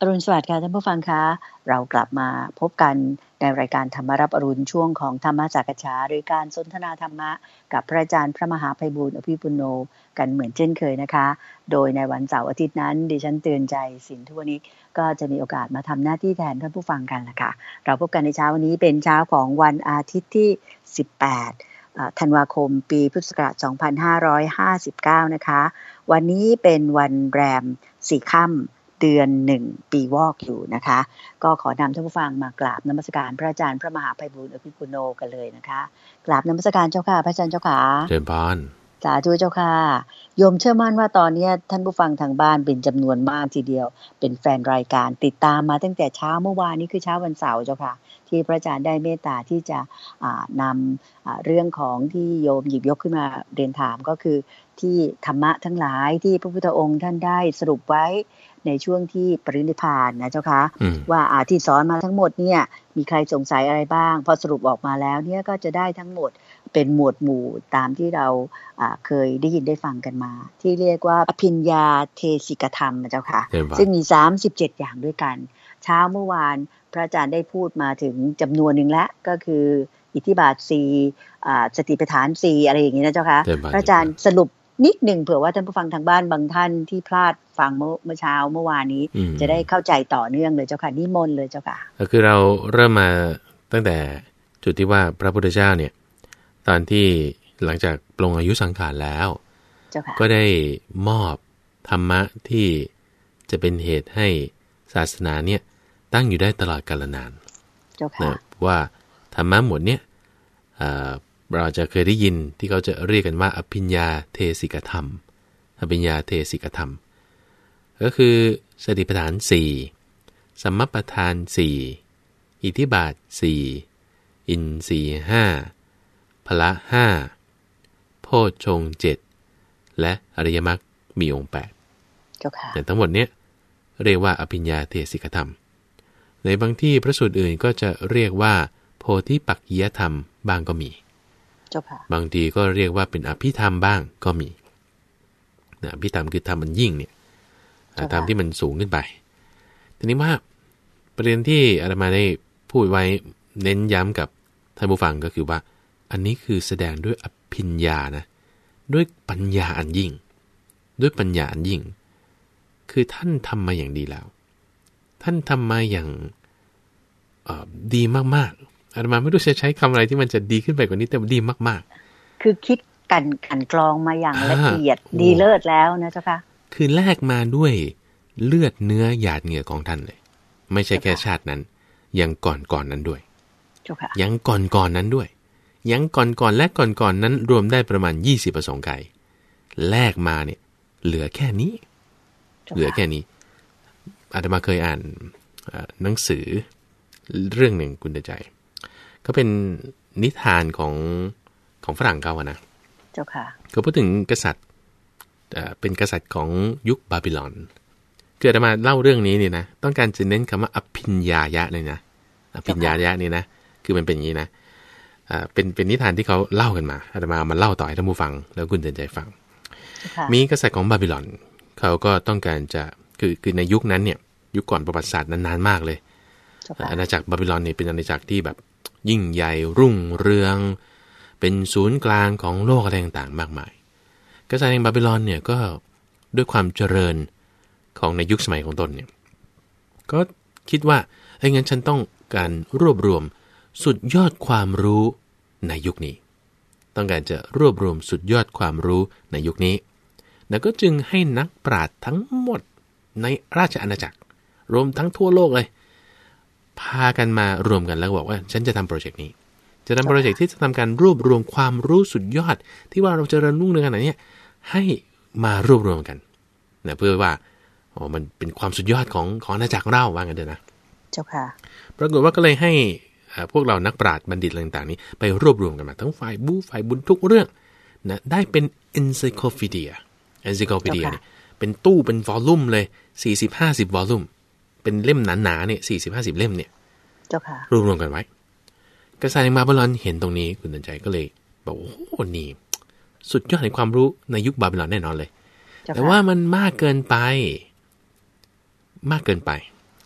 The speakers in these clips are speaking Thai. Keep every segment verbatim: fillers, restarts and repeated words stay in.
อรุณสวัสดิ์ค่ะท่านผู้ฟังคะเรากลับมาพบกันในรายการธรรมรับอรุณช่วงของธรรมจักฉาหรือการสนทนาธรรมะกับพระอาจารย์พระมหาไพบูลย์อภิปุโนกันเหมือนเช่นเคยนะคะโดยในวันเสาร์อาทิตย์นั้นดิฉันเตือนใจสินทุวนิกก็จะมีโอกาสมาทำหน้าที่แทนท่านผู้ฟังกันละค่ะเราพบกันในเช้าวันนี้เป็นเช้าของวันอาทิตย์ที่สิบแปดธันวาคมปีพุทธศักราชสองพันห้าร้อยห้าสิบเก้านะคะวันนี้เป็นวันแรมสี่ค่ำเดือนหนึ่งปีวอกอยู่นะคะก็ขอนำท่านผู้ฟังมากราบนมัสการพระอาจารย์พระมหาไพบูลย์อภิปุโนกันเลยนะคะกราบนมัสการเจ้าค่ะพระอาจารย์เจ้าค่ะเชิญพรสาธุเจ้าค่ะโยมเชื่อมั่นว่าตอนนี้ท่านผู้ฟังทางบ้านเป็นจำนวนมากทีเดียวเป็นแฟนรายการติดตามมาตั้งแต่เช้าเมื่อวานนี้คือเช้าวันเสาร์เจ้าค่ะที่พระอาจารย์ได้เมตตาที่จะนำเรื่องของที่โยมหยิบยกขึ้นมาเรียนถามก็คือที่ธรรมะทั้งหลายที่พระพุทธองค์ท่านได้สรุปไว้ในช่วงที่ปรินิพพานนะเจ้าค่ะว่าอาที่สอนมาทั้งหมดเนี่ยมีใครสงสัยอะไรบ้างพอสรุปออกมาแล้วเนี่ยก็จะได้ทั้งหมดเป็นหมวดหมู่ตามที่เราเคยได้ยินได้ฟังกันมาที่เรียกว่าอภิญญาเทศิกธรรมนะเจ้าค่ะซึ่งมีสามสิบเจ็ดอย่างด้วยกันเช้าเมื่อวานพระอาจารย์ได้พูดมาถึงจำนวนหนึ่งแล้วก็คืออิทธิบาทสี่สติปัฏฐานสี่อะไรอย่างนี้นะเจ้าค่ะพระอาจารย์สรุปนิดหนึ่งเผื่อว่าท่านผู้ฟังทางบ้านบางท่านที่พลาดฟังเมื่อเช้าเมื่อวานนี้จะได้เข้าใจต่อเนื่องเลยเจ้าค่ะนิมนต์เลยเจ้าค่ะก็คือเราเริ่มมาตั้งแต่จุดที่ว่าพระพุทธเจ้าเนี่ยตอนที่หลังจากปลงอายุสังขารแล้วก็ได้มอบธรรมะที่จะเป็นเหตุให้ศาสนาเนี่ยตั้งอยู่ได้ตลอดกาลนานนะว่าธรรมะหมดเนี่ยเราจะเคยได้ยินที่เขาจะเรียกกันว่าอภิญญาเทศิกธรรมอภิญญาเทศิกธรรมก็คือสติปัฏฐานสี่สัมมัปปทานสี่อิทธิบาทสี่อินทรีย์ห้าพละห้าโพชฌงค์เจ็ดและอริยมรรคมีองค์แปดแต่ทั้งหมดเนี้ยเรียกว่าอภิญญาเทศิกธรรมในบางที่พระสูตรอื่นก็จะเรียกว่าโพธิปักขิยธรรมบางก็มีบางทีก็เรียกว่าเป็นอภิธรรมบ้างก็มีนะอภิธรรมคือธรรมมันยิ่งเนี่ยธรรมที่มันสูงขึ้นไปทีนี้ว่าประเด็นที่อาตมาได้พูดไว้เน้นย้ำกับท่านผู้ฟังก็คือว่าอันนี้คือแสดงด้วยอภิญญานะด้วยปัญญาอันยิ่งด้วยปัญญาอันยิ่งคือท่านทำมาอย่างดีแล้วท่านทำมาอย่างดีมากๆอาตมาไม่รู้จะใช้คำอะไรที่มันจะดีขึ้นไปกว่านี้แต่ดีมากๆคือคิดกันกันกรองมาอย่างละเอียดดีเลิศแล้วนะเจ้าค่ะคือแลกมาด้วยเลือดเนื้อหยาดเหงื่อของท่านเลยไม่ใช่แค่ชาตินั้นยังก่อนก่อนนั้นด้วยยังก่อนก่อนนั้นด้วยยังก่อนก่อนและก่อนก่อนนั้นรวมได้ประมาณยี่สิบประสงค์ไขแลกมาเนี่ยเหลือแค่นี้เหลือแค่นี้อาตมาเคยอ่านหนังสือเรื่องหนึ่งคุณใจก็เป็นนิทานของของฝรั่งเขาอะนะเจ้าค่ะเขาพูดถึงกษัตริย์เป็นกษัตริย์ของยุคบาบิลอนคืออาตมาเล่าเรื่องนี้เนี่ยนะต้องการจะเน้นคำว่าอภิญญายะเลยนะอภิญญายะนี่นะคือมันเป็นอย่างนี้นะเป็นเป็นนิทานที่เขาเล่ากันมาอาตมามาเล่าต่อให้ท่านผู้ฟังแล้วคุณเตือนใจฟังมีกษัตริย์ของบาบิลอนเขาก็ต้องการจะคือคือในยุคนั้นเนี่ยยุคก่อนประวัติศาสตร์นานๆมากเลยอาณาจักรบาบิลอนเนี่ยเป็นอาณาจักรที่แบบยิ่งใหญ่รุ่งเรืองเป็นศูนย์กลางของโลกอะไรต่างๆมากมายกษัตริย์แห่งบาบิลอนเนี่ยก็ด้วยความเจริญของในยุคสมัยของตนเนี่ยก็คิดว่าไอ้งั้นฉันต้องการรวบรวมสุดยอดความรู้ในยุคนี้ต้องการจะรวบรวมสุดยอดความรู้ในยุคนี้แล้วก็จึงให้นักปราชญ์ทั้งหมดในราชอาณาจักรรวมทั้งทั่วโลกเลยพากันมารวมกันแล้วบอกว่าฉันจะทำโปรเจกต์นี้จะทำโปรเจกต์ที่จะทำการรวบรวมความรู้สุดยอดที่ว่าเราจะเรียนรู้เรื่องขนาดนี้ให้มารวบรวมกันนะเพื่อว่าอ๋อมันเป็นความสุดยอดของของอาณาจักรเราว่างั้นเถอะนะเจ้าค่ะปรากฏว่าก็เลยให้พวกเรานักปราชญ์บัณฑิตอะไรต่างๆนี้ไปรวบรวมกันมาทั้งฝ่ายบูฝ่ายบุญทุกเรื่องนะได้เป็น encyclopedia encyclopedia เนี่ยเป็นตู้เป็นวอลลุ่มเลยสี่สิบ ห้าสิบวอลลุ่มเป็นเล่มหนาๆเนี่ยสี่สิบ ห้าสิบเล่มเนี่ยเจ้าค่ะรวบรวมกันไว้กษัตริย์แห่งบาบิลอนเห็นตรงนี้คุณตันใจก็เลยบอกโอ้โหนี่สุดยอดในความรู้ในยุคบาบิลอนแน่นอนเลยแต่ว่ามันมากเกินไปมากเกินไป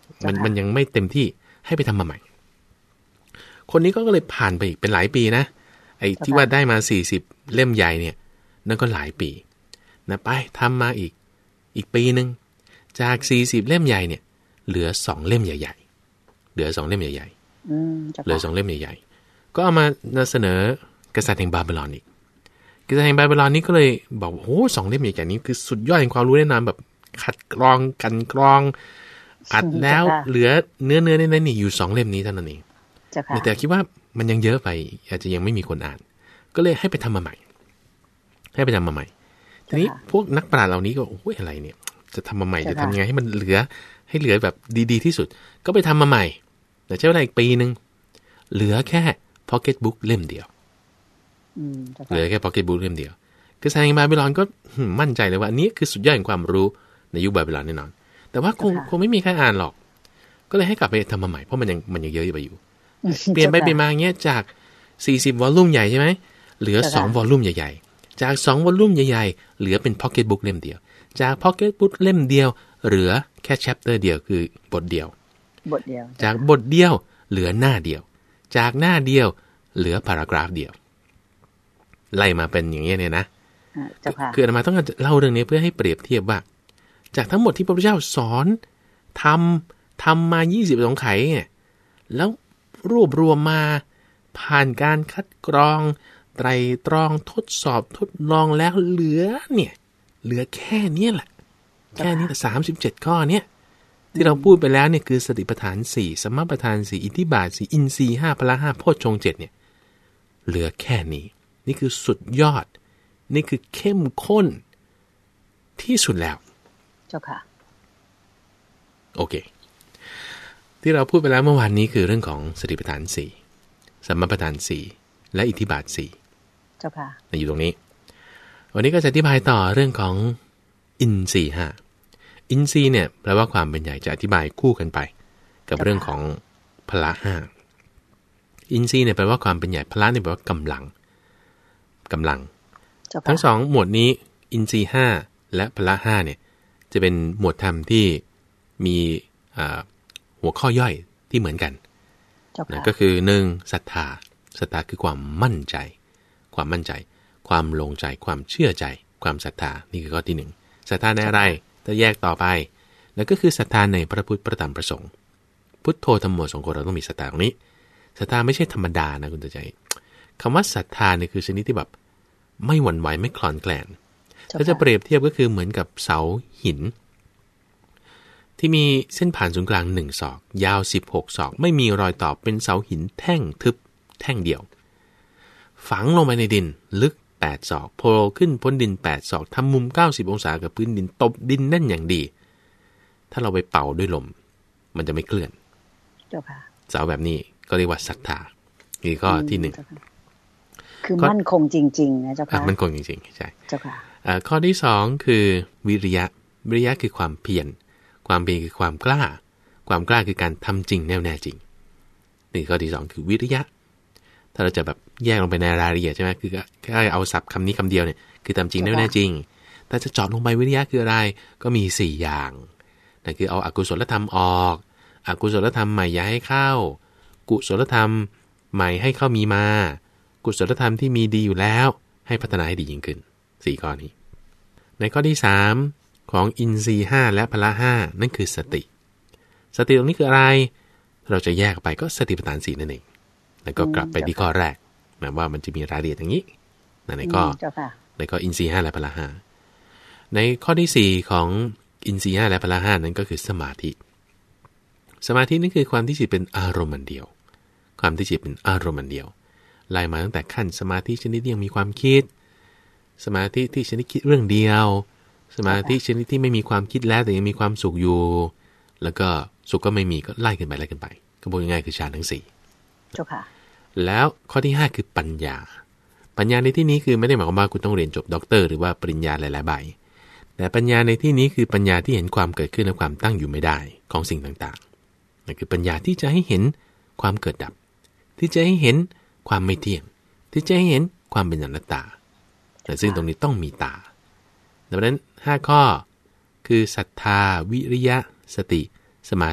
มันมันยังไม่เต็มที่ให้ไปทำมาใหม่คนนี้ก็เลยผ่านไปอีกเป็นหลายปีนะไอ้ที่ว่าได้มาสี่สิบเล่มใหญ่เนี่ยนั่นก็หลายปีนะไปทำมาอีกอีกปีนึงจากสี่สิบเล่มใหญ่เนี่ยเหลือสองเล่มใหญ่ๆเหลือสองเล่มใหญ่ๆเหลือสองเล่มใหญ่ๆก็เอามาเสนอกษัตริย์แห่งบาบิลอนอีกกษัตริย์แห่งบาบิลอนนี่ก็เลยบอกโอ้สองเล่มใหญ่ๆนี้คือสุดยอดแห่งความรู้แน่นอนแบบขัดกรองกันกรองอัดแล้วเหลือเนื้อเนื้อในนั้นนี่อยู่สองเล่มนี้เท่านั้นเองแต่คิดว่ามันยังเยอะไปอาจจะยังไม่มีคนอ่านก็เลยให้ไปทำมาใหม่ให้ไปทำมาใหม่ทีนี้พวกนักปราชญ์เหล่านี้ก็โอ้ยอะไรเนี่ยจะทำมาใหม่จะทำยังไงให้มันเหลือให้เหลือแบบดีๆที่สุดก็ไปทำมาใหม่แต่ใช้เวลาอีกปีนึงเหลือแค่ pocket book เล่มเดียวเหลือแค่ pocket book เล่มเดียวกษัตริย์แห่งบาบิลอนก็มั่นใจเลยว่าอันนี้คือสุดยอดแห่งความรู้ในยุคบาบิลอนแน่นอนแต่ว่าคงคงไม่มีใครอ่านหรอกก็เลยให้กลับไปทำมาใหม่เพราะมันยังมันยังเยอะไปอยู่เปลี่ยนไปเปลี่ยนมาอย่างเงี้ยจากสี่สิบวอลลุ่มใหญ่ใช่ไหมเหลือสองวอลลุ่มใหญ่ๆจากสองวอลลุ่มใหญ่ๆเหลือเป็น pocket book เล่มเดียวจาก pocket book เล่มเดียวเหลือแค่ chapter เดียวคือบทเดียวบทเดียวจากบทเดียวเหลือหน้าเดียวจากหน้าเดียวเหลือ paragraph เดียวไล่มาเป็นอย่างเงี้ยเนี่ยนะคืออาตมาต้องการเล่าเรื่องนี้เพื่อให้เปรียบเทียบว่าจากทั้งหมดที่พระพุทธเจ้าสอนทำทำมายี่สิบสองไขเนี่ยแล้วรวบรวมมาผ่านการคัดกรองไตรตรองทดสอบทดลองแล้วเหลือเนี่ยเหลือแค่นี้แหละแค่นี้สามสิบเจ็ดข้อเนี่ยที่เราพูดไปแล้วเนี่ยคือสติปัฏฐานสี่สัมมาปัฏฐานสี่อิทธิบาทสี่อินทรีย์ห้าพละห้าโพชฌงค์เจ็ดเนี่ยเหลือแค่นี้นี่คือสุดยอดนี่คือเข้มข้นที่สุดแล้วเจ้าค่ะโอเคที่เราพูดไปแล้วเมื่อวานนี้คือเรื่องของสติปัฏฐานสี่สัมมาปัฏฐานสี่และอิทธิบาทสี่เจ้าค่ะอยู่ตรงนี้วันนี้ก็จะอธิบายต่อเรื่องของอินทรีย์ห้าอินทรีย์เนี่ยแปลว่าความเป็นใหญ่จะอธิบายคู่กันไปกับเรื่องของพละห้าอินทรีย์เนี่ยแปลว่าความเป็นใหญ่พละเนี่ยแปลว่ากำลังกำลังทั้งสองหมวดนี้อินทรีย์ห้าและพละห้าเนี่ยจะเป็นหมวดธรรมที่มีหัวข้อย่อยที่เหมือนกันนะก็คือหนึ่งศรัทธาศรัทธาคือความมั่นใจความมั่นใจความลงใจความเชื่อใจความศรัทธานี่คือข้อที่หนึ่งศรัทธาในอะไรถ้าแยกต่อไปแล้วก็คือศรัทธาในพระพุทธพระธรรมพระสงฆ์พุทโธธัมโมสังโฆเราต้องมีศรัทธาตรงนี้ศรัทธาไม่ใช่ธรรมดานะคุณตาใจคำว่าศรัทธาเนี่ยคือชนิดที่แบบไม่หวั่นไหวไม่คลอนแคลนถ้าจะเปรียบเทียบก็คือเหมือนกับเสาหินที่มีเส้นผ่านศูนย์กลางหนึ่งศอกยาวสิบหกศอกไม่มีรอยต่อเป็นเสาหินแท่งทึบแท่งเดียวฝังลงไปในดินลึกแปดศอกโผล่ขึ้นพ้นดินแปดศอกทำมุมเก้าสิบองศากับพื้นดินตบดินแน่นอย่างดีถ้าเราไปเป่าด้วยลมมันจะไม่เคลื่อนเจ้าค่ะเสาแบบนี้ก็เรียกว่าศรัทธานี่ข้อที่หนึ่งคือมั่นคงจริงๆนะเจ้าค่ะมั่นคงจริงๆใช่เจ้าค่ะข้อที่สองคือวิริยะวิริยะคือความเพียรความเพียรคือความกล้าความกล้าคือการทำจริงแน่วแน่จริงนี่ข้อที่สองคือวิริยะถ้าเราจะแบบแยกลงไปในรายละเอียดใช่ไหมคือแค่เอาศัพท์คำนี้คำเดียวเนี่ยคือทำจริงแน่วแน่จริงถ้าจะเจาะลงไปวิริยะคืออะไรก็มีสี่อย่างนั่นคือเอาอกุศลธรรมออกอกุศลธรรมใหม่อย่าให้เข้ากุศลธรรมใหม่ให้เข้ามีมากุศลธรรมที่มีดีอยู่แล้วให้พัฒนาให้ดียิ่งขึ้นสี่ข้อนี้ในข้อที่สามของอินทรีย์ห้าและพละห้านั่นคือสติสติตรงนี้คืออะไรเราจะแยกไปก็สติปัฏฐานสี่นั่นเองแล้วก็กลับไปที่ข้อแรกหมายว่ามันจะมีรายละเอียดอย่างนี้ในข้อในข้ออินทรีย์ห้าและพละห้าในข้อที่สี่ของอินทรีย์ห้าและพละห้านั้นก็คือสมาธิสมาธินั่นคือความที่จิตเป็นอารมณ์เดียวความที่จิตเป็นอารมณ์เดียวไล่มาตั้งแต่ขั้นสมาธิชนิดที่ยังมีความคิดสมาธิที่ชนิดคิดเรื่องเดียวสมาธิชนิดที่ไม่มีความคิดแล้วแต่ยังมีความสุขอยู่แล้วก็สุขก็ไม่มีก็ไล่กันไปไล่กันไปก็พูดง่ายๆคือฌานทั้งสี่เจ้าค่ะแล้วข้อที่ห้าคือปัญญาปัญญาในที่นี้คือไม่ได้หมายความว่าคุณต้องเรียนจบด็อกเตอร์หรือว่าปริญญาหลายๆใบแต่ปัญญาในที่นี้คือปัญญาที่เห็นความเกิดขึ้นและความตั้งอยู่ไม่ได้ของสิ่งต่างๆนั่นคือปัญญาที่จะให้เห็นความเกิดดับที่จะให้เห็นความไม่เที่ยงที่จะให้เห็นความเป็นอนัตตาแต่ซึ่งตรงนี้ต้องมีตาดังนั้นห้าข้อคือศรัทธาวิริยะสติสมาธิ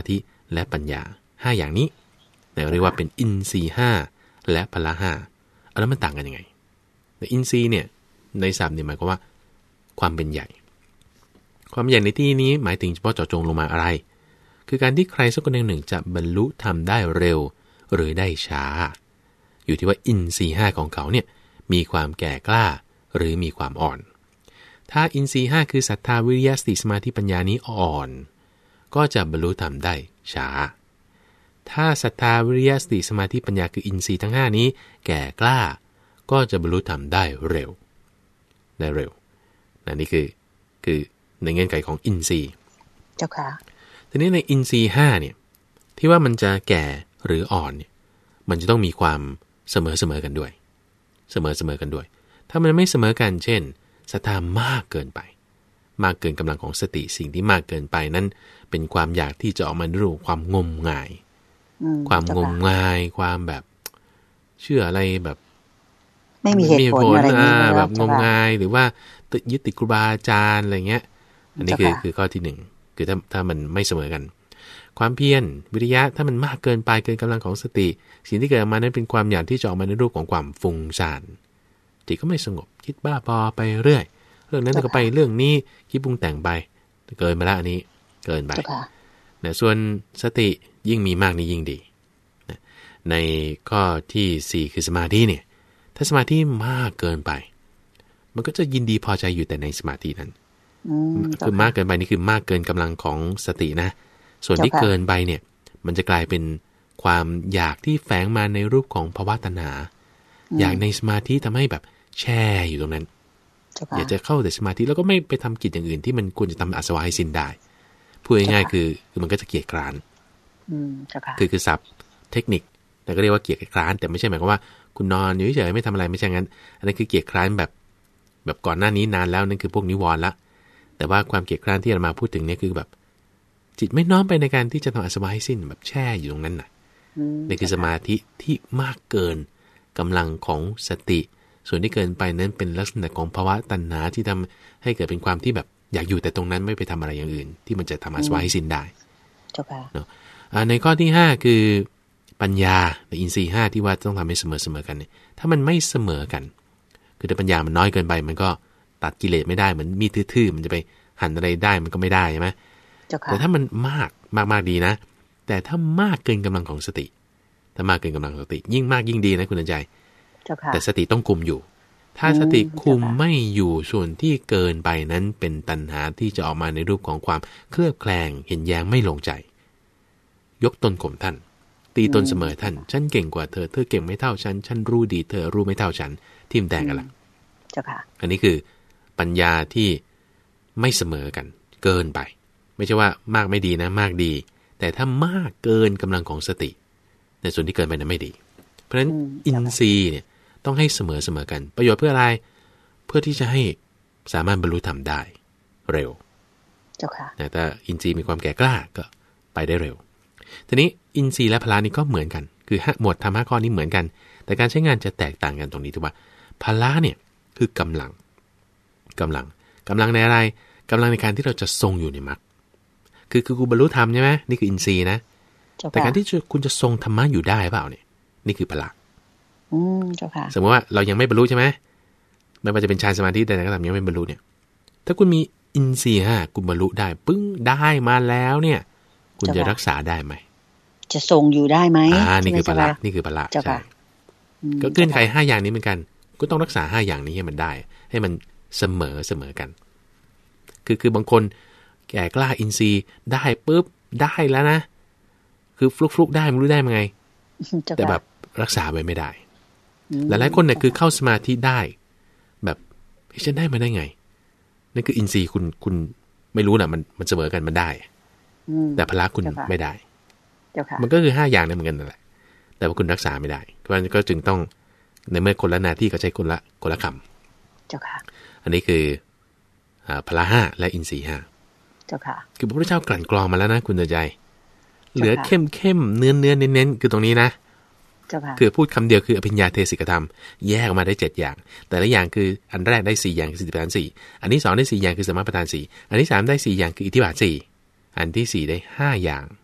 และปัญญาห้าอย่างนี้เรียกว่าเป็นอินทรีย์ห้าและพละห้าแล้วมันต่างกันยังไงอินทรีย์เนี่ยในศัพท์เนี่ยหมายความว่าความเป็นใหญ่ความใหญ่ในที่นี้หมายถึงเฉพาะเจาะจงลงมาอะไรคือการที่ใครสักคนหนึ่งจะบรรลุทำได้เร็วหรือได้ช้าอยู่ที่ว่าอินทรีย์ห้าของเขาเนี่ยมีความแก่กล้าหรือมีความอ่อนถ้าอินทรีย์ห้าคือศรัทธาวิริยะสติสมาธิปัญญานี้อ่อนก็จะบรรลุทำได้ช้าถ้าศรัทธาวิริยะสติสมาธิปัญญาคืออินทรีย์ทั้งห้านี้แก่กล้าก็จะบรรลุทำได้เร็วได้เร็วนะนี่คือคือในเงื่อนไขของอินทรีย์เจ้าค่ะทีนี้ในอินทรีย์ห้าเนี่ยที่ว่ามันจะแก่หรืออ่อนเนี่ยมันจะต้องมีความเสมอเสมอกันด้วยเสมอเสมอกันด้วยถ้ามันไม่เสมอกันเช่นศรัทธามากเกินไปมากเกินกำลังของสติสิ่งที่มากเกินไปนั้นเป็นความอยากที่จะออกมาในรูปความงมงายความงมงายความแบบเชื่ออะไรแบบไม่มีเหตุผลอะไรแบบงมงายหรือว่ายึดติดครูบาอาจารย์อะไรเงี้ยอันนี้คือคือข้อที่หนึ่งคือถ้าถ้ามันไม่เสมอกันความเพียรวิริยะถ้ามันมากเกินไปเกินกำลังของสติสิ่งที่เกิดออกมานั้นเป็นความอยากที่จะออกมาในรูปของความฟุ้งซ่านจิตก็ไม่สงบคิดบ้าบอไปเรื่อยเรื่องนั้นก็ไปเรื่องนี้คิดปรุงแต่งไปเกินมาละอันนี้เกินไปนะส่วนสติยิ่งมีมากนี่ยิ่งดีนะในข้อที่สี่คือสมาธิเนี่ยถ้าสมาธิมากเกินไปมันก็จะยินดีพอใจอยู่แต่ในสมาธินั้นคือมากเกินไปนี่คือมากเกินกำลังของสตินะส่วนที่เกินไปเนี่ยมันจะกลายเป็นความอยากที่แฝงมาในรูปของภวตัณหาอยากในสมาธิทำให้แบบแช่อยู่ตรงนั้นอยากจะเข้าแต่สมาธิแล้วก็ไม่ไปทำกิจอย่างอื่นที่มันควรจะทำอาสวะให้สิ้นได้พูดง่ายๆคือคือมันก็จะเกียจคร้านคือคือศัพท์เทคนิคแต่ก็เรียกว่าเกียจคร้านแต่ไม่ใช่หมายความว่าคุณนอนอยู่เฉยๆไม่ทำอะไรไม่ใช่งั้นอันนั้นคือเกียจคร้านแบบแบบก่อนหน้านี้นานแล้วนั่นคือพวกนิวรณ์ละแต่ว่าความเกียจคร้านที่เรามาพูดถึงเนี่ยคือแบบจิตไม่น้อมไปในการที่จะทำอาสวะให้สิ้นแบบแช่อยู่ตรงนั้นน่ะนี่คือสมาธิที่มากเกินกำลังของสติส่วนที่เกินไปนั้นเป็นลักษณะของภาวะตัณหาที่ทำให้เกิดเป็นความที่แบบอยากอยู่แต่ตรงนั้นไม่ไปทำอะไรอย่างอื่นที่มันจะทำอาสวะให้สิ้นได้เนาะในข้อที่ห้าคือปัญญาในอินทรีย์ห้าที่ว่าต้องทำให้เสมอเสมอกันเนี่ยถ้ามันไม่เสมอกันคือถ้าปัญญามันน้อยเกินไปมันก็ตัดกิเลสไม่ได้เหมือนมีดทื่อๆมันจะไปหั่นอะไรได้มันก็ไม่ได้ใช่ไหมแต่ถ้ามันมากมากมากดีนะแต่ถ้ามากเกินกำลังของสติถ้ามากเกินกำลังสติยิ่งมากยิ่งดีนะคุณใจแต่สติต้องคุมอยู่ถ้าสติคุมไม่อยู่ส่วนที่เกินไปนั้นเป็นตัณหาที่จะออกมาในรูปของความเคลือบแคลงเห็นแย้งไม่ลงใจยกตนข่มท่านตีตนเสมอท่านฉันเก่งกว่าเธอเธอเก่งไม่เท่าฉันฉันรู้ดีเธอรู้ไม่เท่าฉันทิมแตกกันละอันนี้คือปัญญาที่ไม่เสมอกันเกินไปไม่ใช่ว่ามากไม่ดีนะมากดีแต่ถ้ามากเกินกำลังของสติในส่วนที่เกินไปนั้นไม่ดีเพราะฉะนั้นอินทรีย์เนี่ยต้องให้เสมอเสมอกันประโยชน์เพื่ออะไรเพื่อที่จะให้สามารถบรรลุธรรมได้เร็วเจ้าค่ะแต่ถ้าอินทรีย์มีความแก่กล้าก็ไปได้เร็วทีนี้อินทรีย์และพละนี่ก็เหมือนกันคือหมวดธรรมะข้อนี้เหมือนกันแต่การใช้งานจะแตกต่างกันตรงนี้ที่ว่าพละเนี่ยคือกำลังกำลังกำลังในอะไรกำลังในการที่เราจะทรงอยู่ในมรรคคือคือคุณบรรลุธรรมใช่ไหมนี่คืออินทรีย์นะแต่การที่คุณจะทรงธรรมะอยู่ได้เปล่าเนี่ยนี่คือพละอืมเจ้าค่ะสมมติว่าเรายังไม่บรรลุใช่ไหมไม่ว่าจะเป็นฌานสมาธิแต่ก็ตามยังไม่บรรลุเนี่ยถ้าคุณมีอินทรีย์ห้าคุณบรรลุได้ปึ้งได้มาแล้วเนี่ยคุณจะรักษาได้ไหมจะทรงอยู่ได้ไหมอ่านี่คือพละนี่คือพละใช่ก็เงื่อนไขห้าอย่างนี้เหมือนกันก็ต้องรักษาห้าอย่างนี้ให้มันได้ให้มันเสมอเสมอกันคือคือบางคนแก่กล้าอินทรีย์ได้ปุ๊บได้แล้วนะคือฟลุกฟลุกได้ไม่รู้ได้ยังไงแต่แบบรักษาไว้ไม่ได้หลายๆคนเนี่ยคือเข้าสมาธิได้แบบฉันได้มาได้ไงนั่นคืออินทรีย์คุณคุณไม่รู้นะมันมันเสมอกันมันได้แต่พละคุณไม่ได้มันก็คือห้าอย่างนั่นเหมือนกันนั่นแหละแต่ว่าคุณรักษาไม่ได้เพราะฉะนั้นก็จึงต้องในเมื่อคนละหน้าที่ก็ใช้คนละคนละคำเจ้าค่ะอันนี้คือพละห้าและอินทรีย์ห้าเจ้าค่ะคือพระพุทธเจ้ากลั่นกรองมาแล้วนะคุณใจเหลือเข้มเข้มเนื้อเนื้อเน้นเน้นคือตรงนี้นะคือพูดคำเดียวคืออภิญญาเทศิกธรรมแยกออกมาได้เจ็ดอย่างแต่ละอย่างคืออันแรกได้สี่อย่างคือสติปัฏฐานสี่อันที่สองได้สี่อย่างคือสมปัฏฐานสี่อันที่สามได้สี่อย่างคืออิทธิบาทสี่อันที่สี่ได้ห้าอย่าง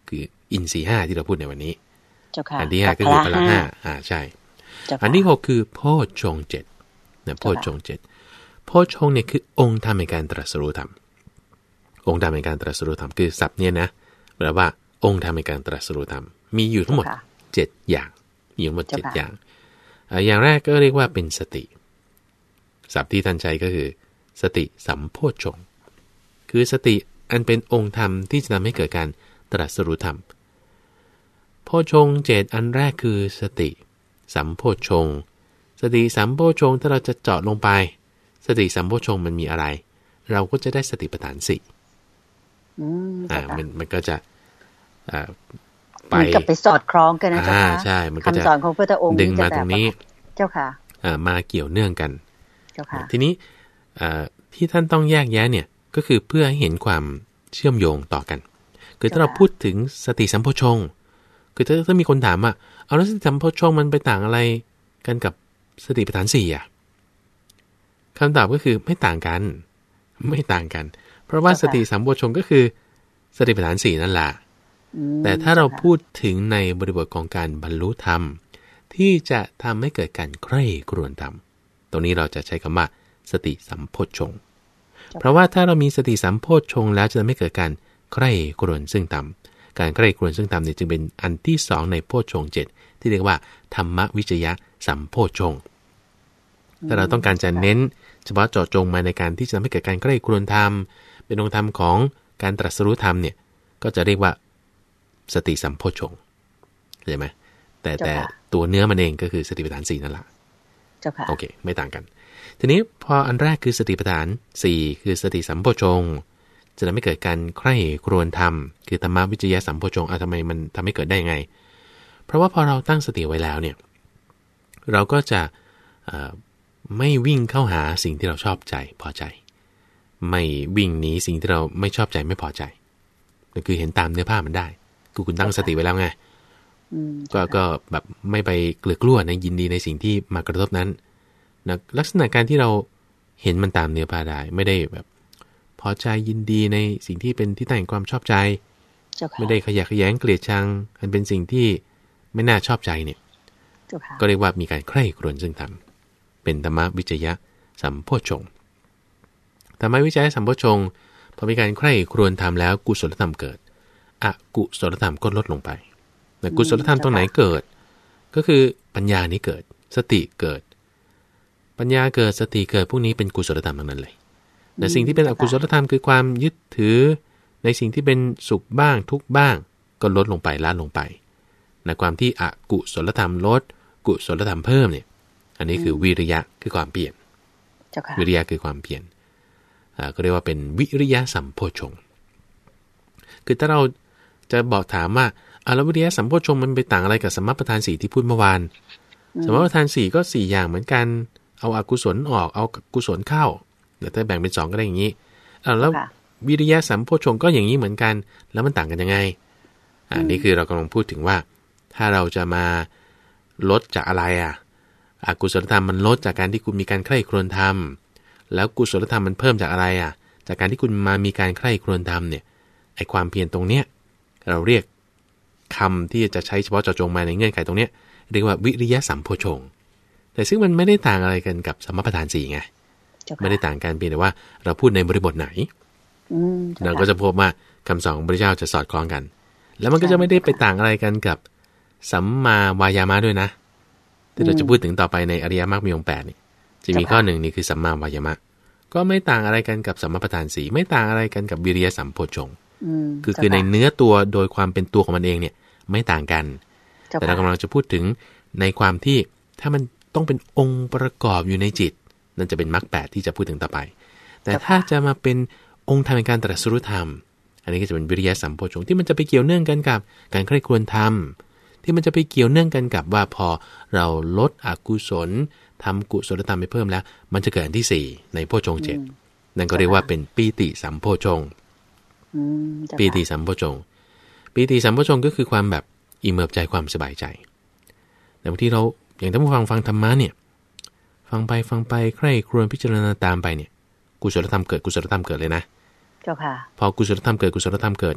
คืออินทรีย์ห้าที่เราพูดในวันนี้อันที่ห้าก็คือพละห้าอ่าใช่อันที่หกคือโพชฌงค์เจ็ดนะโพชฌงค์เจ็ดโพชฌงค์เนี่ยคือองค์ธรรมในการตรัสรู้ธรรมองค์ธรรมในการตรัสรู้ธรรมคือศัพท์เนี่ยนะแปลว่าองค์ธรรมในการตรัสรู้ธรรมมีอยู่ทั้งหมดเจ็ดอย่างมีทั้งหมดเจ็ดอย่างอย่างแรกก็เรียกว่าเป็นสติศัพท์ที่ท่านใช้ก็คือสติสัมโพชฌงค์คือสติอันเป็นองค์ธรรมที่จะทำให้เกิดการตรัสรู้ธรรมโพชฌงค์เจ็ดอันแรกคือสติสัมโพชฌงค์สติสัมโพชฌงค์ถ้าเราจะเจาะลงไปสติสัมโพชฌงค์มันมีอะไรเราก็จะได้สติปัฏฐานสี่อ่ามันมันก็จะอ่าไปกับไปสอดคล้องกันนะเจ้าค่ะใช่มันก็จะคำสอนของพระพุทธองค์ดึงมาตรงนี้เจ้าค่ะอ่ามาเกี่ยวเนื่องกันเจ้าค่ะทีนี้อ่าที่ท่านต้องแยกแยะเนี่ยก็คือเพื่อให้เห็นความเชื่อมโยงต่อกันคือถ้าเราพูดถึงสติสัมโพชฌงค์คือถ้าถ้ามีคนถามว่าเอาแล้วสติสัมโพชฌงค์มันไปต่างอะไรกันกับสติปัฏฐานสี่อ่ะคำตอบก็คือไม่ต่างกันไม่ต่างกันเพราะว่าสติสัมโพชฌงค์ก็คือสติปัฏฐานสี่นั่นแหละแต่ถ้าเราพูดถึงในบริบทของการบรรลุธรรมที่จะทำให้เกิดการใคร่ครวญธรรมตรงนี้เราจะใช้คำว่าสติสัมโพชฌงค์เพราะว่าถ้าเรามีสติสัมโพชฌงค์แล้วจะทำให้เกิดการใคร่ครวญซึ่งธรรมการใคร่ครวญซึ่งธรรมเนี่ยจึงเป็นอันที่สองในโพชฌงค์เจ็ดที่เรียกว่าธรรมวิจยะสัมโพชฌงค์ถ้าเราต้องการจะเน้นเฉพาะเจาะจงมาในการที่จะทำให้เกิดการใคร่ครวญธรรมเป็นองค์ธรรมของการตรัสรู้ธรรมเนี่ยก็จะเรียกว่าสติสัมโพชฌงค์เข้าใจไหมแต่แต่ตัวเนื้อมันเองก็คือสติปัฏฐานสี่นั่นแหละโอเคไม่ต่างกันทีนี้พออันแรกคือสติปัฏฐานสี่คือสติสัมโพชฌงค์จะทำให้เกิดการใคร่ครวญธรรมคือธรรมวิจยะสัมโพชฌงค์อ่ะทำไมมันทำให้เกิดได้ไงเพราะว่าพอเราตั้งสติไว้แล้วเนี่ยเราก็จะไม่วิ่งเข้าหาสิ่งที่เราชอบใจพอใจไม่วิ่งหนีสิ่งที่เราไม่ชอบใจไม่พอใจนั่นคือเห็นตามเนื้อผ้ามันได้คือคุณตั้งสติไว้แล้วไงก็ก็แบบไม่ไปเกลือกลัวนะยินดีในสิ่งที่มากระทบนั้นนะลักษณะการที่เราเห็นมันตามเนื้อผ้าได้ไม่ได้แบบพอใจยินดีในสิ่งที่เป็นที่ตั้งแห่งความชอบใจไม่ได้ขยะแขยงเกลียดชังมันเป็นสิ่งที่ไม่น่าชอบใจเนี่ยก็เรียกว่ามีการใคร่ครวญซึ่งธรรมเป็นธรรมวิจยะสัมโพชฌงค์ธรรมวิจยะสัมโพชฌงค์พอมีการใคร่ครวญธรรมแล้วกุศลธรรมเกิดอกุศลธรรมก็ลดลงไปแต่กุศลธรรมตรงไหนเกิดก็คือปัญญานี้เกิดสติเกิดปัญญาเกิดสติเกิดพวกนี้เป็นกุศลธรรมทั้งนั้นเลยแต่สิ่งที่เป็นอกุศลธรรมคือความยึดถือในสิ่งที่เป็นสุขบ้างทุกข์บ้างก็ลดลงไปละลงไปในความที่อกุศลธรรมลดกุศลธรรมเพิ่มเนี่ยอันนี้คือวิริยะคือความเปลี่ยนวิริยะคือความเปลี่ยนอ่าก็เรียกว่าเป็นวิริยะสัมโพชฌงค์คือถ้าเราจะบอกถามว่าอ่าแล้ววิริยะสัมโพชฌงค์มันไปต่างอะไรกับสัมมาประธานสี่ที่พูดเมื่อวานสัมมาประธานสี่ก็สี่อย่างเหมือนกันเอาอกุศลออกเอากุศลเข้าเดี๋ยวถ้าแบ่งเป็นสองก็ได้อย่างนี้อ่าแล้ววิริยะสัมโพชฌงค์ก็อย่างนี้เหมือนกันแล้วมันต่างกันยังไงอ่านี่คือเรากำลังพูดถึงว่าถ้าเราจะมาลดจากอะไรอ่ะอกุศลธรรมมันลดจากการที่คุณมีการใคร่ครวญธรรมแล้วกุศลธรรมมันเพิ่มจากอะไรอ่ะจากการที่คุณมามีการใคร่ครวญธรรมเนี่ยไอ้ความเพียรตรงเนี้ยเราเรียกคำที่จะใช้เฉพาะเจาะจงมาในเงื่อนไขตรงเนี้ยเรียกว่าวิริยะสัมโพชฌงค์แต่ซึ่งมันไม่ได้ต่างอะไรกันกับสัมมาประธานสี่ไงไม่ได้ต่างกันเพียงแต่ว่าเราพูดในบริบทไหนเราก็จะพบว่าคำสอนของพระเจ้าจะสอดคล้องกันแล้วมันก็จะไม่ได้ไปต่างอะไรกันกับสัมมาวายามะด้วยนะที่เราจะพูดถึงต่อไปในอริยมรรคมีองค์แปดนี่จะมีข้อหนึ่งนี่คือสัมมาวายามะก็ไม่ต่างอะไรกันกับสัมมาประธานสี่ไม่ต่างอะไรกันกับวิริยะสัมโพชฌงค์คือคือในเนื้อตัวโดยความเป็นตัวของมันเองเนี่ยไม่ต่างกันแต่เรากำลังจะพูดถึงในความที่ถ้ามันต้องเป็นองค์ประกอบอยู่ในจิตนั่นจะเป็นมรรคแปดที่จะพูดถึงต่อไปแต่ถ้าจะมาเป็นองค์ธรรมในการตรัสรู้ธรรมอันนี้ก็จะเป็นวิริยะสัมโพชฌงค์ที่มันจะไปเกี่ยวเนื่องกันกับการใคร่ครวญธรรมที่มันจะไปเกี่ยวเนื่องกันกับว่าพอเราลดอกุศลทำกุศลธรรมไปเพิ่มแล้วมันจะเกิดอันที่สี่ในโพชฌงค์เจ็ดนั่นก็เรียกว่าเป็นปีติสัมโพชฌงค์ปีติสัมโพชฌงค์ปีติสัมโพชฌงค์ก็คือความแบบอิ่มเอิบใจความสบายใจแต่บางทีเราอย่างท่านผู้ฟังฟังธรรมะเนี่ยฟังไปฟังไปใคร่ครวญพิจารณาตามไปเนี่ยกุศลธรรมเกิดกุศลธรรมเกิดเลยนะเจ้าค่ะพอกุศลธรรมเกิดกุศลธรรมเกิดเนี่ย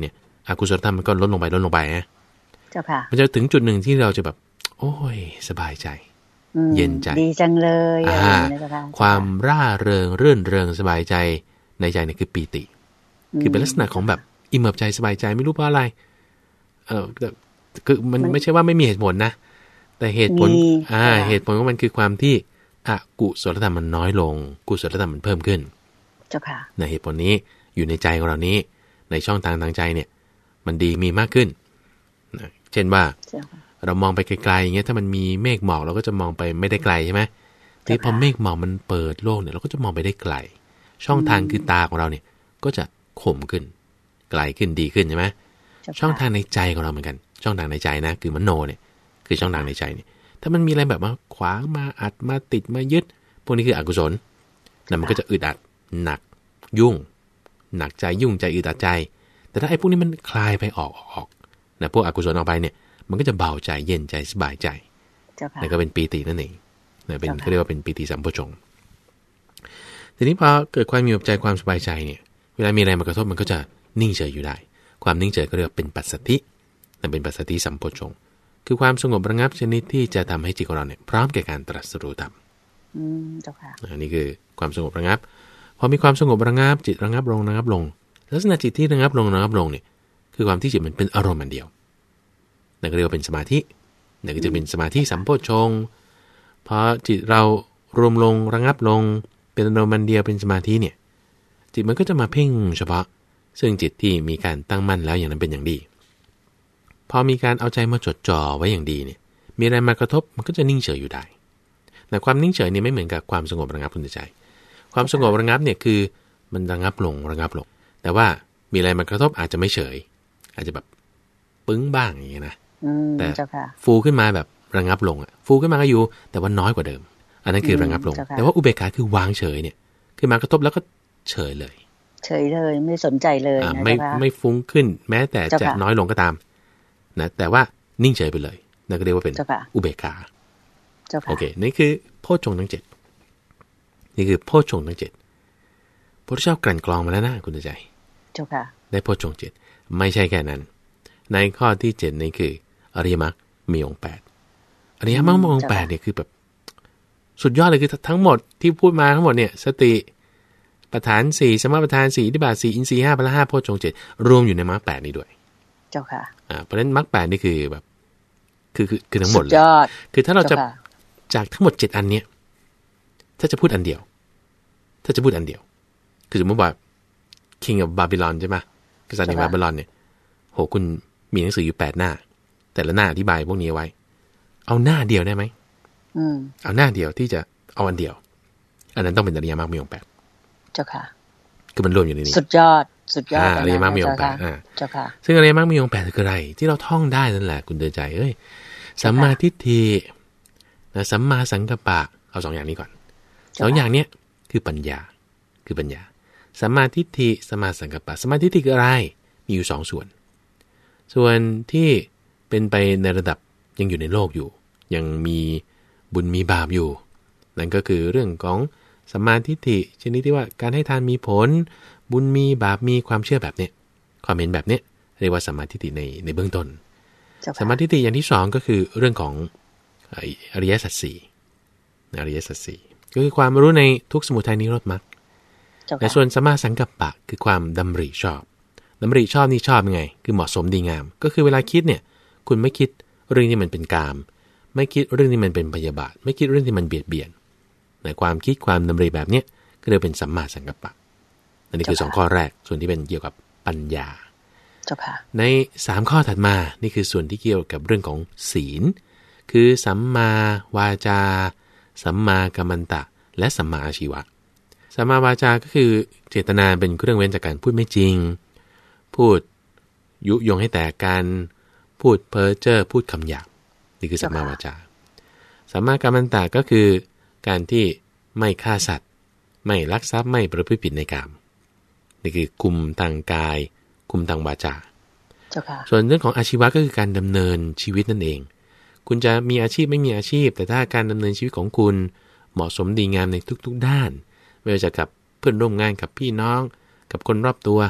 อกุศลธรรมมันก็ลดลงไปลดลงไปนะเจ้าค่ะมันจะถึงจุดหนึ่งที่เราจะแบบโอ้ยสบายใจเย็นใจดีจังเลยอ่าความร่าเริงรื่นเริงสบายใจในใจเนี่ยคือปีติคือเป็นลักษณะของแบบอิ่มเอิบใจสบายใจไม่รู้เพราะอะไรเออคือมันไม่ใช่ว่าไม่มีเหตุผลนะแต่เหตุผลอ่าเหตุผลของมันคือความที่อกุศลธรรมมันน้อยลงกุศลธรรมมันเพิ่มขึ้นเจ้าค่ะในเหตุผลนี้อยู่ในใจของเรานี้ในช่องทางทางใจเนี่ยมันดีมีมากขึ้นนะเช่นว่าเรามองไปไกลๆอย่างเงี้ยถ้ามันมีเมฆหมอกเราก็จะมองไปไม่ได้ไกลใช่ไหมที่พอเมฆหมอกมันเปิดโลกเนี่ยเราก็จะมองไปได้ไกลช่องทางคือตาของเราเนี่ยก็จะคมขึ้นไกลขึ้นดีขึ้นใช่ไหมช่องทางในใจของเราเหมือนกันช่องทางในใจนะคือมโนเนี่ยคือช่องทางในใจเนี่ยถ้ามันมีอะไรแบบมาขวางมาอัดมาติดมายึดพวกนี้คืออกุศลแล้วมันก็จะอึดอัดหนักยุ่งหนักใจยุ่งใจอึดอัดใจแต่ถ้าไอ้พวกนี้มันคลายไปออกออกนะพวกอกุศลออกไปเนี่ยมันก็จะเบาใจเย็นใจสบายใจนั่นก็เป็นปีตินั่นเองนะเป็นเขาเรียกว่าเป็นปีติสัมโพชฌงค์ทีนี้พอเกิดความมีใจความสบายใจเนี่ยเวลามีอะไรมากระทบมันก็จะนิ่งเฉยอยู่ได้ความนิ่งเฉยก็เรียกว่าเป็นปัสสัทธินั่นเป็นปัสสัทธิสัมโพชฌงค์คือความสงบระงับชนิดที่จะทำให้จิตของเราเนี่ยพร้อมแก่การตรัสรู้ธรรมอืมเจ้าค่ะอันนี้คือความสงบระงับพอมีความสงบระงับจิตระงับลงระงับลงลักษณะจิตที่ระงับลงระงับลงเนี่ยคือความที่จิตมันเป็นอารมณ์อันเดียวนั่นก็เรียกว่าเป็นสมาธินั่นก็จะเป็นสมาธิสัมโพชฌงค์พอจิตเรารวมลงระงับลงเป็นอารมณ์อันเดียวเป็นสมาธิเนี่ยจิตมันก็จะมาเพ่งเฉพาะซึ่งจิตที่มีการตั้งมั่นแล้วอย่างนั้นเป็นอย่างดีพอมีการเอาใจมาจดจ่อไว้อย่างดีเนี่ยมีอะไรมากระทบมันก็จะนิ่งเฉยอยู่ได้แต่ความนิ่งเฉยเนี่ยไม่เหมือนกับความสงบระงับในใจความสงบระงับเนี่ยคือมันระงับลงระงับลงแต่ว่ามีอะไรมากระทบอาจจะไม่เฉยอาจจะแบบปึ้งบ้างอย่างเงี้ยนะแต่ฟูขึ้นมาแบบระงับลงอ่ะฟูขึ้นมาก็อยู่แต่ว่าน้อยกว่าเดิมอันนั้นคือระงับลงแต่ว่าอุเบกขาคือวางเฉยเนี่ยคือมากระทบแล้วก็เฉยเลยเฉยเลยไม่สนใจเลยนะไม่ไม่ฟุ้งขึ้นแม้แต่จะน้อยลงก็ตามนะแต่ว่านิ่งเฉยไปเลยนั่นก็เรียกว่าเป็นอุเบกขาโอเคนี่คือโพชฌงค์ทั้งเจ็ดนี่คือโพชฌงค์ทั้งเจ็ดพระเจ้ากลั่นกรองมาแล้วนะคุณใจเจ้าค่ะได้โพชฌงค์เจ็ดไม่ใช่แค่นั้นในข้อที่เจ็ดนี่คืออริยมรรคมีองค์แปดอริยมรรคมีองค์แปดเนี่ยคือแบบสุดยอดเลยคือทั้งหมดที่พูดมาทั้งหมดเนี่ยสติประธานสี่สมาประธานสี่อิทธิบาทสี่อินทรีย์ห้าพละห้าโพชฌงค์เจ็ดรวมอยู่ในมรรคแปดนี้ด้วยเจ้าค่ะอ่าเพราะฉะนั้นมรรคแปดนี่คือแบบคือคือคือทั้งหมดเลยคือถ้าเราจะจากทั้งหมดเจ็ดอันเนี้ยถ้าจะพูดอันเดียวถ้าจะพูดอันเดียวคือสมมติว่า King of Babylon ใช่ไหมกษัตริย์แห่งบาบิลอนเนี่ยโหคุณมีหนังสืออยู่แปดหน้าแต่ละหน้าอธิบายพวกนี้ไว้เอาหน้าเดียวได้ไหมอืมเอาหน้าเดียวที่จะเอาอันเดียวอันนั้นต้องเป็นอริยมรรคมีองค์แปดเจ้าค่ะคือมันรวมอยู่ในนี้สุดยอดสุดยอดอริยมรรคมีองค์แปดอ่าเจ้าค่ะซึ่งอริยมรรคมีองค์แปดคืออะไรที่เราท่องได้นั่นแหละคุณเดินใจเอ้ยสัมมาทิฏฐินะสัมมาสังกัปปะเอาสองอย่างนี้ก่อนสองอย่างเนี้ยคือปัญญาคือปัญญาสัมมาทิฏฐิสัมมาสังกัปปะสัมมาทิฏฐิคืออะไรมีอยู่สองส่วนส่วนที่เป็นไปในระดับยังอยู่ในโลกอยู่ยังมีบุญมีบาปอยู่นั่นก็คือเรื่องของสัมมาทิฏฐิชนิดที่ว่าการให้ทานมีผลบุญมีบาปมีความเชื่อแบบเนี้ยความเห็นแบบเนี้ยเรียกว่าสัมมาทิฏฐิในในเบื้องต้นสัมมาทิฏฐิอย่างที่สองก็คือเรื่องของอริยสัจสี่อริยสัจสี่ก็คือความรู้ในทุกสมุทัยนิโรธมรรคแต่ส่วนสัมมาสังกัปปะคือความดำริชอบดำริชอบนี่ชอบยังไงคือเหมาะสมดีงามก็คือเวลาคิดเนี่ยคุณไม่คิดเรื่องที่มันเป็นกามไม่คิดเรื่องที่มันเป็นพยาบาทไม่คิดเรื่องที่มันเบียดเบียนในความคิดความดำริแบบเนี้ยก็เรียกเป็นสัมมาสังกัปปะอันนี้คือสองข้อแรกส่วนที่เป็นเกี่ยวกับปัญญาในสามข้อถัดมานี่คือส่วนที่เกี่ยวกับเรื่องของศีลคือสัมมาวาจาสัมมากัมมันตะและสัมมาอาชีวะสัมมาวาจาก็คือเจตนาเป็นเครื่องเว้นจากการพูดไม่จริงพูดยุยงให้แตกกันพูดเพ้อเจ้อพูดคำหยาบนี่คือสัมมาวาจาสัมมากัมมันตะก็คือการที่ไม่ฆ่าสัตว์ไม่ลักทรัพย์ไม่ประพฤติผิดในกามนี่คือคุมทางกายคุมทางวาจาส่วนเรื่องของอาชีวะก็คือการดำเนินชีวิตนั่นเองคุณจะมีอาชีพไม่มีอาชีพแต่ถ้าการดำเนินชีวิตของคุณเหมาะสมดีงามในทุกๆด้านไม่ว่าจะกับเพื่อนร่วมงานกับพี่น้องกับคนรอบตัว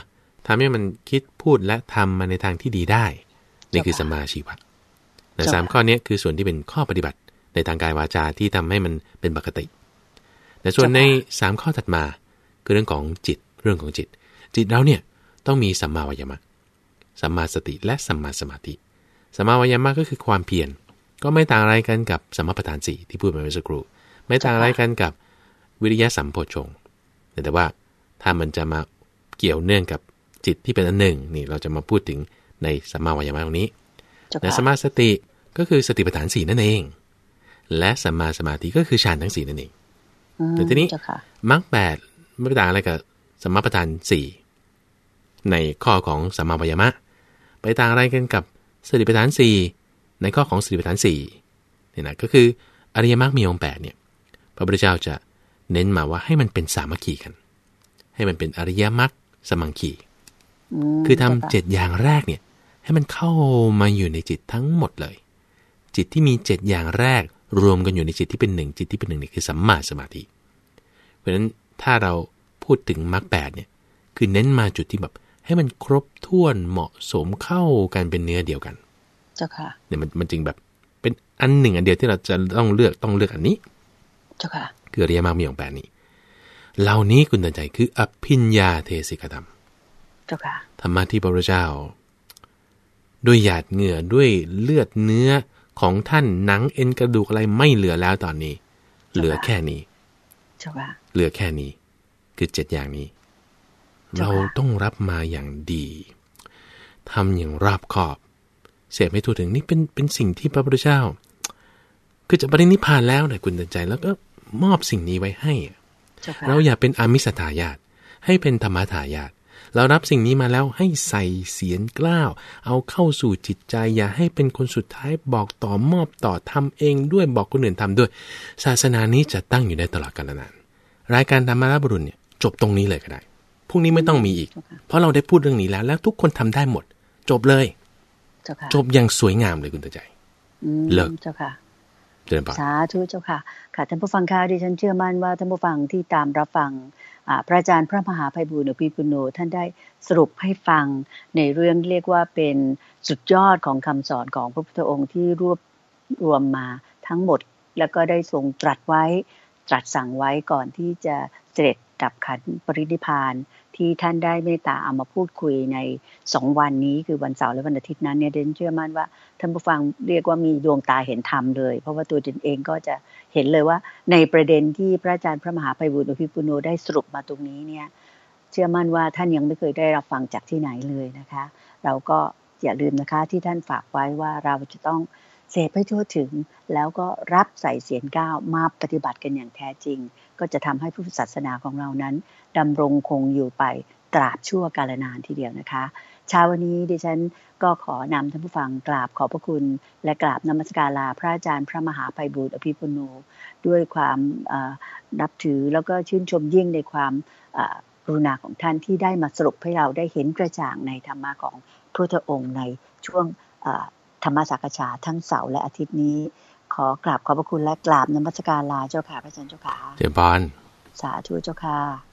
ทำให้มันคิดพูดและทำมาในทางที่ดีได้นี่คือสัมมาอาชีวะในสามข้อนี้คือส่วนที่เป็นข้อปฏิบัติในทางกายวาจาที่ทำให้มันเป็นปกติแต่ส่วนในสามข้อถัดมาคือเรื่องของจิตเรื่องของจิตจิตเราเนี่ยต้องมีสัมมาวายามะสัมมาสติและสัมมาสมาธิสัมมาวายามะก็คือความเพียรก็ไม่ต่างอะไรกันกับสัมมาประธานสี่ที่พูดไปเมื่อสักครู่ไม่ต่างอะไรกันกับวิริยะสัมโพชฌงค์แต่ว่าถ้ามันจะมาเกี่ยวเนื่องกับจิตที่เป็นอันหนึ่งนี่เราจะมาพูดถึงในสัมมาวายามะตรงนี้ในสัมมาสติก็คือสติปัฏฐานสี่นั่นเองและสัมมาสมาธิก็คือฌานทั้งสี่นั่นเองแต่ทีนี้มรรคแปดไม่ต่างอะไรกับสัมมาประธานสี่ในข้อของสัมมาวายามะไปต่างอะไรกันกับสติปัฏฐานสี่ในข้อของสติปัฏฐานสี่นี่นะก็คืออริยมรรคมีองค์แปดเนี่ยพระพุทธเจ้าจะเน้นมาว่าให้มันเป็นสามัคคีกันให้มันเป็นอริยมรรคสมังคีคือทำเจ็ดอย่างแรกเนี่ยให้มันเข้ามาอยู่ในจิตทั้งหมดเลยจิตที่มีเจ็ดอย่างแรกรวมกันอยู่ในจิตที่เป็นหนึ่งจิตที่เป็นหนึ่งนี่คือสัมมาสมาธิเพราะฉะนั้นถ้าเราพูดถึงมรรคแปดเนี่ยคือเน้นมาจุดที่แบบให้มันครบถ้วนเหมาะสมเข้ากันเป็นเนื้อเดียวกันเจ้าค่ะเนี่ยมันมันจึงแบบเป็นอันหนึ่งอันเดียวที่เราจะต้องเลือกต้องเลือกอันนี้เจ้าค่ะคืออริยมรรคมีองค์แปดนี้เหล่านี้คุณเตือนใจคืออภิญญาเทสิกธรรมเจ้าค่ะธรรมะที่พระพุทธเจ้าด้วยหยาดเหงื่อด้วยเลือดเนื้อของท่านหนังเอ็นกระดูกอะไรไม่เหลือแล้วตอนนี้เหลือแค่นี้เจ้าค่ะเหลือแค่นี้คือเจ็ดอย่างนี้เราต้องรับมาอย่างดีทำอย่างรอบคอบเสพให้ทั่วถึงนี่เป็นเป็นสิ่งที่พระพุทธเจ้าคือจะปรินิพพานแล้วนะคุณตั้งใจแล้วก็มอบสิ่งนี้ไว้ให้เราอย่าเป็นอามิสทายาทให้เป็นธรรมทายาทเรารับสิ่งนี้มาแล้วให้ใส่เสียนกล้าวเอาเข้าสู่จิตใจอย่าให้เป็นคนสุดท้ายบอกต่อมอบต่อทำเองด้วยบอกคนอื่นทำด้วยศาสนานี้จะตั้งอยู่ได้ตลอดกาลนานรายการธรรมะบุรุษเนี่ยจบตรงนี้เลยก็ได้พรุ่งนี้ไม่ต้องมีอีกเพราะเราได้พูดเรื่องนี้แล้วแล้วทุกคนทำได้หมดจบเลยจบอย่างสวยงามเลยคุณตาใจเลิกเจ้าค่ะสาธุเจ้าค่ะค่ะท่านผู้ฟังค่ะดิฉันเชื่อมั่นว่าท่านผู้ฟังที่ตามรับฟังพระอาจารย์พระมหาไพบูลย์อภิปุโนท่านได้สรุปให้ฟังในเรื่องเรียกว่าเป็นสุดยอดของคำสอนของพระพุทธองค์ที่รวบรวมมาทั้งหมดแล้วก็ได้ทรงตรัสไว้ตรัสสั่งไว้ก่อนที่จะเสด็จดับขันปรินิพพานที่ท่านได้เมตตาเอามาพูดคุยในสองวันนี้คือวันเสาร์และวันอาทิตย์นั้นเนี่ยเดนเชื่อมั่นว่าท่านผู้ฟังเรียกว่ามีดวงตาเห็นธรรมเลยเพราะว่าตัวเดนเองก็จะเห็นเลยว่าในประเด็นที่พระอาจารย์พระมหาไพบูลย์อภิปุโนได้สรุปมาตรงนี้เนี่ยเชื่อมั่นว่าท่านยังไม่เคยได้รับฟังจากที่ไหนเลยนะคะเราก็อย่าลืมนะคะที่ท่านฝากไว้ว่าเราจะต้องเสพให้ทั่วถึงแล้วก็รับใส่เสียนก้าวมาปฏิบัติกันอย่างแท้จริงก็จะทำให้พุทธศาสนาของเรานั้นดำรงคงอยู่ไปตราบชั่วกาลนานทีเดียวนะคะเช้าวันนี้ดิฉันก็ขอนำท่านผู้ฟังกราบขอบพระคุณและกราบนมัสการลาพระอาจารย์พระมหาไพบูลย์อภิปุโนด้วยความนับถือแล้วก็ชื่นชมยิ่งในความกรุณาของท่านที่ได้มาสรุปให้เราได้เห็นกระจ่างในธรรมะของพระพุทธองค์ในช่วงธรรมสักชาทั้งเสาร์และอาทิตย์นี้ขอกราบขอบพระคุณและกราบนมัสการลาเจ้าค่ะพระอาจารย์เจ้าค่ะเจ้าบานสาธุเจ้าค่ะ